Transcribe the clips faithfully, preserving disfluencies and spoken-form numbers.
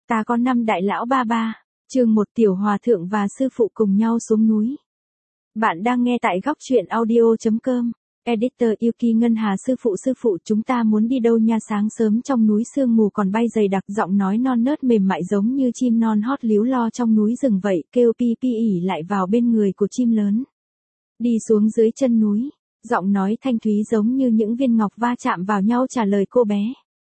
Ta có năm đại lão ba ba. Chương một Tiểu Hòa Thượng và sư phụ cùng nhau xuống núi. Bạn đang nghe tại góc truyện audio chấm com. Editor Yuki Ngân Hà sư phụ sư phụ chúng ta muốn đi đâu nha, sáng sớm trong núi sương mù còn bay dày đặc, giọng nói non nớt mềm mại giống như chim non hót líu lo trong núi rừng vậy, kêu pi pi ỉ lại vào bên người của chim lớn. Đi xuống dưới chân núi, giọng nói thanh thúy giống như những viên ngọc va chạm vào nhau trả lời cô bé.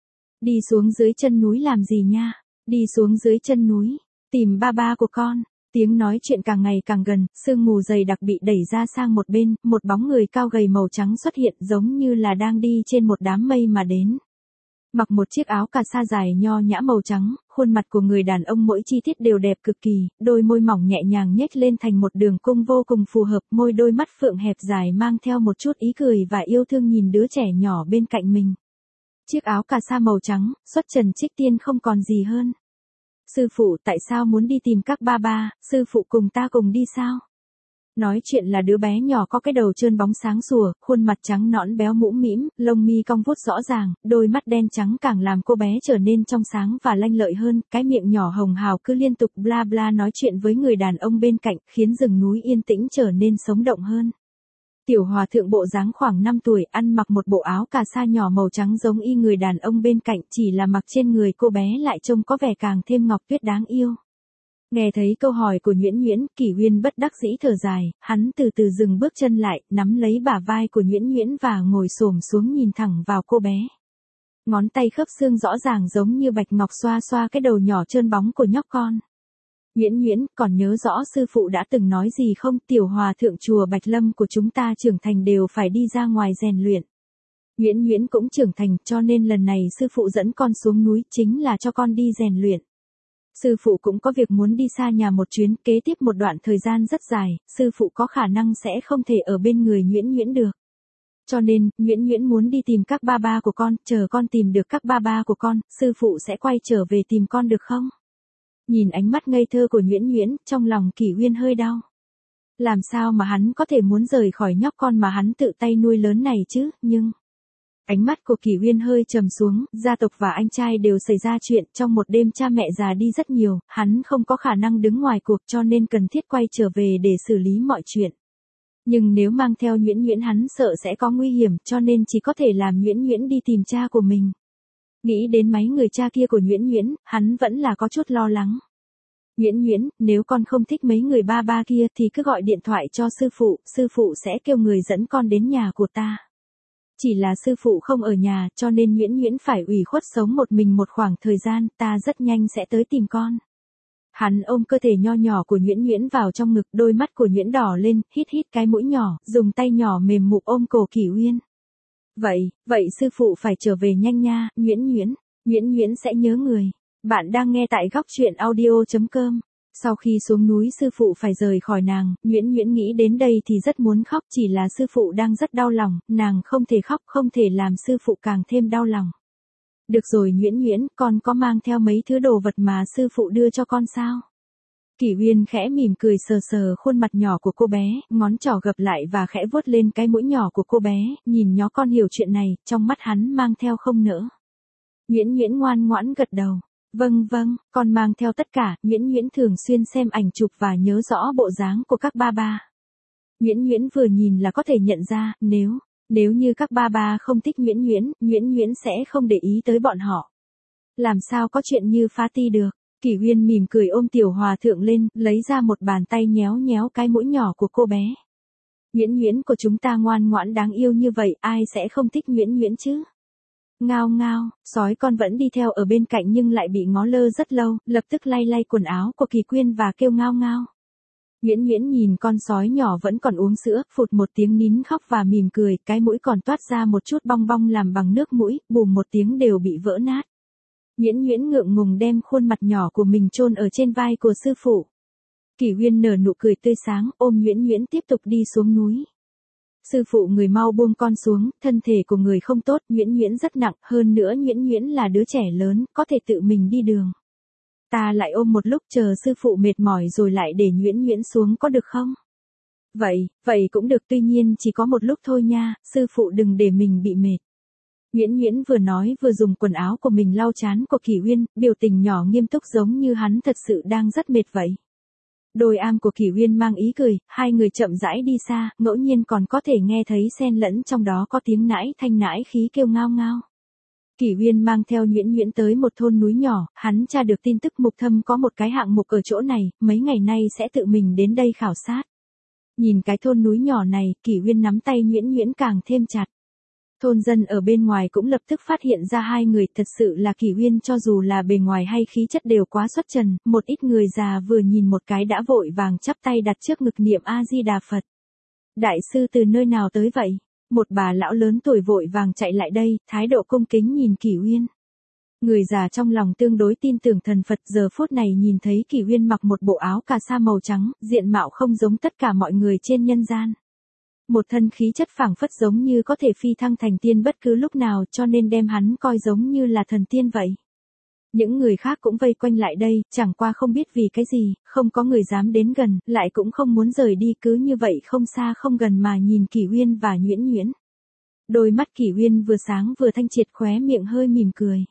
Đi xuống dưới chân núi làm gì nha? Đi xuống dưới chân núi, tìm ba ba của con. Tiếng nói chuyện càng ngày càng gần, sương mù dày đặc bị đẩy ra sang một bên, một bóng người cao gầy màu trắng xuất hiện giống như là đang đi trên một đám mây mà đến. Mặc một chiếc áo cà sa dài nho nhã màu trắng, khuôn mặt của người đàn ông mỗi chi tiết đều đẹp cực kỳ, đôi môi mỏng nhẹ nhàng nhếch lên thành một đường cung vô cùng phù hợp, môi đôi mắt phượng hẹp dài mang theo một chút ý cười và yêu thương nhìn đứa trẻ nhỏ bên cạnh mình. Chiếc áo cà sa màu trắng, xuất trần trích tiên không còn gì hơn. Sư phụ tại sao muốn đi tìm các ba ba, sư phụ cùng ta cùng đi sao? Nói chuyện là đứa bé nhỏ có cái đầu trơn bóng sáng sủa, khuôn mặt trắng nõn béo mũm mĩm, lông mi cong vuốt rõ ràng, đôi mắt đen trắng càng làm cô bé trở nên trong sáng và lanh lợi hơn, cái miệng nhỏ hồng hào cứ liên tục bla bla nói chuyện với người đàn ông bên cạnh, khiến rừng núi yên tĩnh trở nên sống động hơn. Tiểu Hòa Thượng bộ dáng khoảng năm tuổi, ăn mặc một bộ áo cà sa nhỏ màu trắng giống y người đàn ông bên cạnh, chỉ là mặc trên người cô bé lại trông có vẻ càng thêm ngọc tuyết đáng yêu. Nghe thấy câu hỏi của Nhuyễn Nhuyễn, Kỷ Uyên bất đắc dĩ thở dài, hắn từ từ dừng bước chân lại, nắm lấy bả vai của Nhuyễn Nhuyễn và ngồi xổm xuống nhìn thẳng vào cô bé. Ngón tay khớp xương rõ ràng giống như bạch ngọc xoa xoa cái đầu nhỏ trơn bóng của nhóc con. Nhuyễn Nhuyễn, còn nhớ rõ sư phụ đã từng nói gì không? Tiểu Hòa Thượng chùa Bạch Lâm của chúng ta trưởng thành đều phải đi ra ngoài rèn luyện. Nhuyễn Nhuyễn cũng trưởng thành, cho nên lần này sư phụ dẫn con xuống núi chính là cho con đi rèn luyện. Sư phụ cũng có việc muốn đi xa nhà một chuyến, kế tiếp một đoạn thời gian rất dài, sư phụ có khả năng sẽ không thể ở bên người Nhuyễn Nhuyễn được. Cho nên, Nhuyễn Nhuyễn muốn đi tìm các ba ba của con, chờ con tìm được các ba ba của con, sư phụ sẽ quay trở về tìm con được không? Nhìn ánh mắt ngây thơ của Nhuyễn Nhuyễn, trong lòng Kỷ Uyên hơi đau. Làm sao mà hắn có thể muốn rời khỏi nhóc con mà hắn tự tay nuôi lớn này chứ, nhưng... Ánh mắt của Kỷ Uyên hơi trầm xuống, gia tộc và anh trai đều xảy ra chuyện, trong một đêm cha mẹ già đi rất nhiều, hắn không có khả năng đứng ngoài cuộc cho nên cần thiết quay trở về để xử lý mọi chuyện. Nhưng nếu mang theo Nhuyễn Nhuyễn hắn sợ sẽ có nguy hiểm, cho nên chỉ có thể làm Nhuyễn Nhuyễn đi tìm cha của mình. Nghĩ đến mấy người cha kia của Nhuyễn Nhuyễn, hắn vẫn là có chút lo lắng. Nhuyễn Nhuyễn, nếu con không thích mấy người ba ba kia thì cứ gọi điện thoại cho sư phụ, sư phụ sẽ kêu người dẫn con đến nhà của ta. Chỉ là sư phụ không ở nhà, cho nên Nhuyễn Nhuyễn phải ủy khuất sống một mình một khoảng thời gian, ta rất nhanh sẽ tới tìm con. Hắn ôm cơ thể nho nhỏ của Nhuyễn Nhuyễn vào trong ngực, đôi mắt của Nhuyễn đỏ lên, hít hít cái mũi nhỏ, dùng tay nhỏ mềm mụp ôm cổ Kỷ Uyên. Vậy, vậy sư phụ phải trở về nhanh nha, Nhuyễn Nhuyễn, Nhuyễn Nhuyễn sẽ nhớ người. Bạn đang nghe tại góc truyện audio chấm com. Sau khi xuống núi sư phụ phải rời khỏi nàng, Nhuyễn Nhuyễn nghĩ đến đây thì rất muốn khóc, chỉ là sư phụ đang rất đau lòng, nàng không thể khóc, không thể làm sư phụ càng thêm đau lòng. Được rồi Nhuyễn Nhuyễn, con có mang theo mấy thứ đồ vật mà sư phụ đưa cho con sao? Kỷ Uyên khẽ mỉm cười sờ sờ khuôn mặt nhỏ của cô bé, ngón trỏ gập lại và khẽ vuốt lên cái mũi nhỏ của cô bé, nhìn nhó con hiểu chuyện này, trong mắt hắn mang theo không nỡ. Nhuyễn Nhuyễn ngoan ngoãn gật đầu. Vâng vâng, con mang theo tất cả, Nhuyễn Nhuyễn thường xuyên xem ảnh chụp và nhớ rõ bộ dáng của các ba ba. Nhuyễn Nhuyễn vừa nhìn là có thể nhận ra, nếu, nếu như các ba ba không thích Nhuyễn Nhuyễn, Nhuyễn Nhuyễn sẽ không để ý tới bọn họ. Làm sao có chuyện như phá ti được? Kỷ Uyên mỉm cười ôm Tiểu Hòa Thượng lên, lấy ra một bàn tay nhéo nhéo cái mũi nhỏ của cô bé. Nhuyễn Nhuyễn của chúng ta ngoan ngoãn đáng yêu như vậy, ai sẽ không thích Nhuyễn Nhuyễn chứ? Ngao ngao, sói con vẫn đi theo ở bên cạnh nhưng lại bị ngó lơ rất lâu, lập tức lay lay quần áo của Kỳ Quyên và kêu ngao ngao. Nhuyễn Nhuyễn nhìn con sói nhỏ vẫn còn uống sữa, phụt một tiếng nín khóc và mỉm cười, cái mũi còn toát ra một chút bong bong làm bằng nước mũi, bùm một tiếng đều bị vỡ nát. Nhuyễn Nhuyễn ngượng ngùng đem khuôn mặt nhỏ của mình chôn ở trên vai của sư phụ. Kỷ Uyên nở nụ cười tươi sáng, ôm Nhuyễn Nhuyễn tiếp tục đi xuống núi. Sư phụ người mau buông con xuống, thân thể của người không tốt, Nhuyễn Nhuyễn rất nặng, hơn nữa Nhuyễn Nhuyễn là đứa trẻ lớn, có thể tự mình đi đường. Ta lại ôm một lúc chờ sư phụ mệt mỏi rồi lại để Nhuyễn Nhuyễn xuống có được không? Vậy, vậy cũng được, tuy nhiên chỉ có một lúc thôi nha, sư phụ đừng để mình bị mệt. Nguyễn Nguyễn vừa nói vừa dùng quần áo của mình lau trán của Kỷ Uyên, biểu tình nhỏ nghiêm túc giống như hắn thật sự đang rất mệt vậy. Đôi am của Kỷ Uyên mang ý cười, hai người chậm rãi đi xa, ngẫu nhiên còn có thể nghe thấy xen lẫn trong đó có tiếng nãi thanh nãi khí kêu ngao ngao. Kỷ Uyên mang theo Nguyễn Nguyễn tới một thôn núi nhỏ, hắn tra được tin tức Mục Thâm có một cái hạng mục ở chỗ này, mấy ngày nay sẽ tự mình đến đây khảo sát. Nhìn cái thôn núi nhỏ này, Kỷ Uyên nắm tay Nguyễn Nguyễn càng thêm chặt. Thôn dân ở bên ngoài cũng lập tức phát hiện ra hai người, thật sự là Kỷ Uyên cho dù là bề ngoài hay khí chất đều quá xuất trần, một ít người già vừa nhìn một cái đã vội vàng chắp tay đặt trước ngực niệm A-di-đà Phật. Đại sư từ nơi nào tới vậy? Một bà lão lớn tuổi vội vàng chạy lại đây, thái độ cung kính nhìn Kỷ Uyên. Người già trong lòng tương đối tin tưởng thần Phật giờ phút này nhìn thấy Kỷ Uyên mặc một bộ áo cà sa màu trắng, diện mạo không giống tất cả mọi người trên nhân gian. Một thân khí chất phảng phất giống như có thể phi thăng thành tiên bất cứ lúc nào cho nên đem hắn coi giống như là thần tiên vậy. Những người khác cũng vây quanh lại đây, chẳng qua không biết vì cái gì, không có người dám đến gần, lại cũng không muốn rời đi cứ như vậy không xa không gần mà nhìn Kỷ Uyên và Nguyễn Nguyễn. Đôi mắt Kỷ Uyên vừa sáng vừa thanh triệt khóe miệng hơi mỉm cười.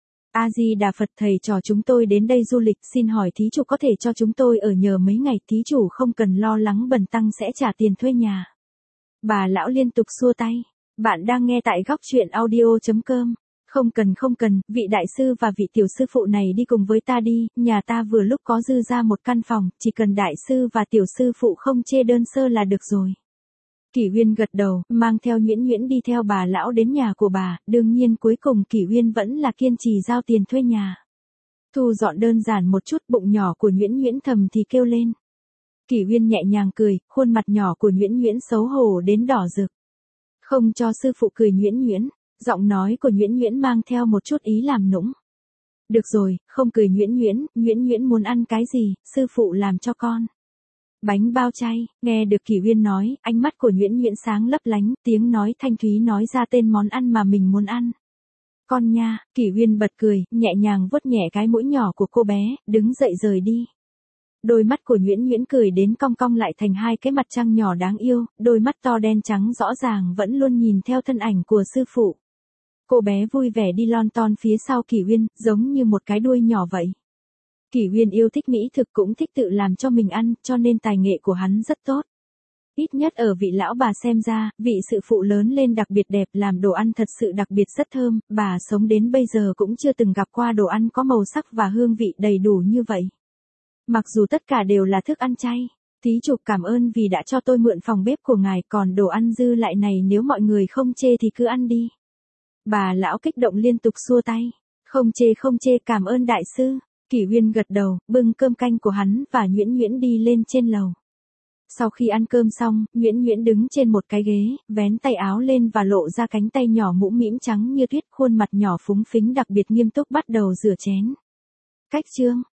A-di-đà Phật thầy trò chúng tôi đến đây du lịch xin hỏi thí chủ có thể cho chúng tôi ở nhờ mấy ngày thí chủ không cần lo lắng bần tăng sẽ trả tiền thuê nhà. Bà lão liên tục xua tay. Bạn đang nghe tại góc truyện audio chấm com. Không cần không cần, vị đại sư và vị tiểu sư phụ này đi cùng với ta đi, nhà ta vừa lúc có dư ra một căn phòng, chỉ cần đại sư và tiểu sư phụ không chê đơn sơ là được rồi. Kỷ Uyên gật đầu, mang theo Nguyễn Nguyễn đi theo bà lão đến nhà của bà, đương nhiên cuối cùng Kỷ Uyên vẫn là kiên trì giao tiền thuê nhà. Thu dọn đơn giản một chút, bụng nhỏ của Nguyễn Nguyễn thầm thì kêu lên. Kỷ Uyên nhẹ nhàng cười, khuôn mặt nhỏ của Nguyễn Nguyễn xấu hổ đến đỏ rực. Không cho sư phụ cười Nguyễn Nguyễn, giọng nói của Nguyễn Nguyễn mang theo một chút ý làm nũng. Được rồi, không cười Nguyễn Nguyễn, Nguyễn Nguyễn muốn ăn cái gì, sư phụ làm cho con. Bánh bao chay, nghe được Kỷ Uyên nói, ánh mắt của Nguyễn Nguyễn sáng lấp lánh, tiếng nói thanh thúy nói ra tên món ăn mà mình muốn ăn. Con nha, Kỷ Uyên bật cười, nhẹ nhàng vuốt nhẹ cái mũi nhỏ của cô bé, đứng dậy rời đi. Đôi mắt của Nguyễn Nguyễn cười đến cong cong lại thành hai cái mặt trăng nhỏ đáng yêu, đôi mắt to đen trắng rõ ràng vẫn luôn nhìn theo thân ảnh của sư phụ. Cô bé vui vẻ đi lon ton phía sau Kỷ Uyên, giống như một cái đuôi nhỏ vậy. Kỷ Uyên yêu thích mỹ thực cũng thích tự làm cho mình ăn, cho nên tài nghệ của hắn rất tốt. Ít nhất ở vị lão bà xem ra, vị sự phụ lớn lên đặc biệt đẹp, làm đồ ăn thật sự đặc biệt rất thơm, bà sống đến bây giờ cũng chưa từng gặp qua đồ ăn có màu sắc và hương vị đầy đủ như vậy. Mặc dù tất cả đều là thức ăn chay, thí chủ cảm ơn vì đã cho tôi mượn phòng bếp của ngài, còn đồ ăn dư lại này nếu mọi người không chê thì cứ ăn đi. Bà lão kích động liên tục xua tay, không chê không chê cảm ơn đại sư. Kỷ Uyên gật đầu, bưng cơm canh của hắn và Nguyễn Nguyễn đi lên trên lầu. Sau khi ăn cơm xong, Nguyễn Nguyễn đứng trên một cái ghế, vén tay áo lên và lộ ra cánh tay nhỏ mũm mĩm trắng như tuyết, khuôn mặt nhỏ phúng phính đặc biệt nghiêm túc bắt đầu rửa chén. Cách chương